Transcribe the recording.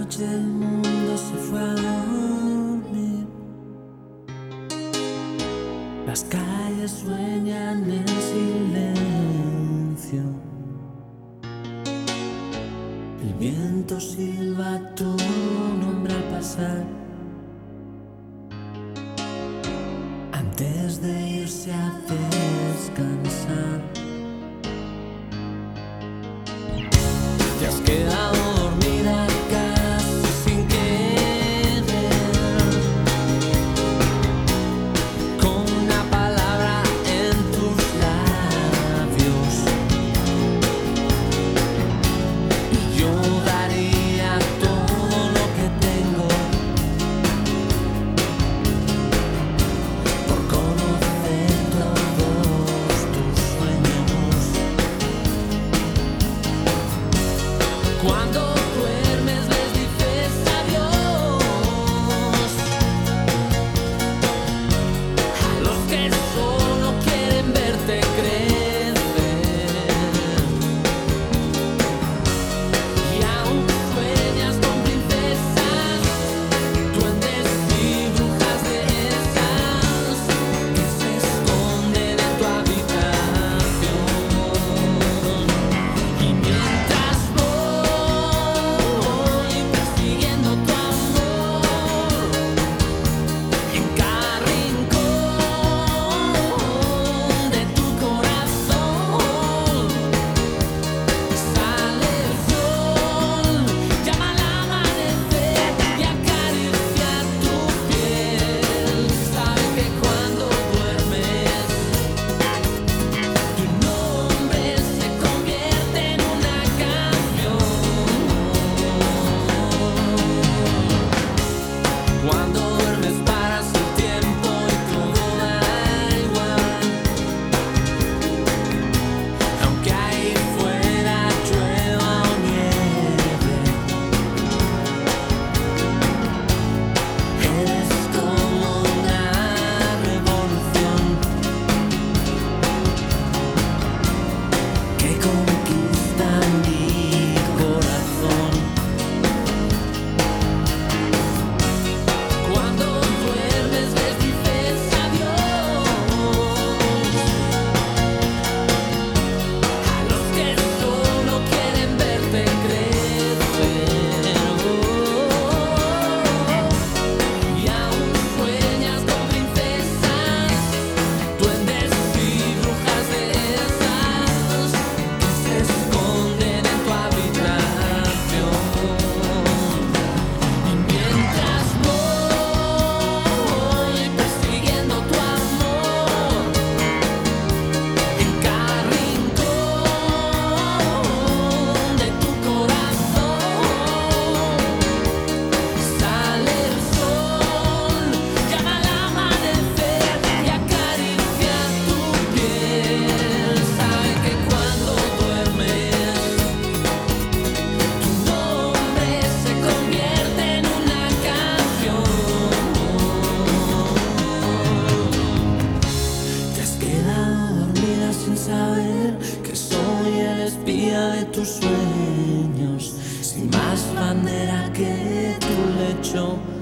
noche el mundo se fue a dormir. Las calles sueñan en silencio. El viento silba tu nombre al pasar. Antes de irse a descansar, te has quedado dormida casi sin querer, con una palabra en tus labios, y yo daría todo lo que tengo por conocer todos tus sueños. Cuando duermes les dices adiós a los que solo quieren verte crecer, y aún sueñas con princesas, duendes y brujas de esas que se esconden en tu habitación. Y mientras voy persiguiendo tu amor, en cada rincón de tu corazón sale el sol, llama al amanecer y acaricia tu piel. Sabe que cuando duermes tu nombre se convierte en una canción. Cuando duermes paras el tiempo y todo da igual, aunque ahí fuera llueva o nieve. Eres como una revolución que conquista mi corazón. Cuando duermes les dices adiós a los que solo quieren verte crecer, y aún sueñas con princesas, duendes y brujas de esas que se esconden en tu habitación. Y mientras voy persiguiendo tu amor, en cada rincón de tu corazón sale el sol, llama al amanecer y acaricia tu piel. Sabe que cuando duermes tu nombre se convierte en una canción. Te has quedado dormida sin saber que soy el espía de tus sueños, sin más bandera que tu lecho.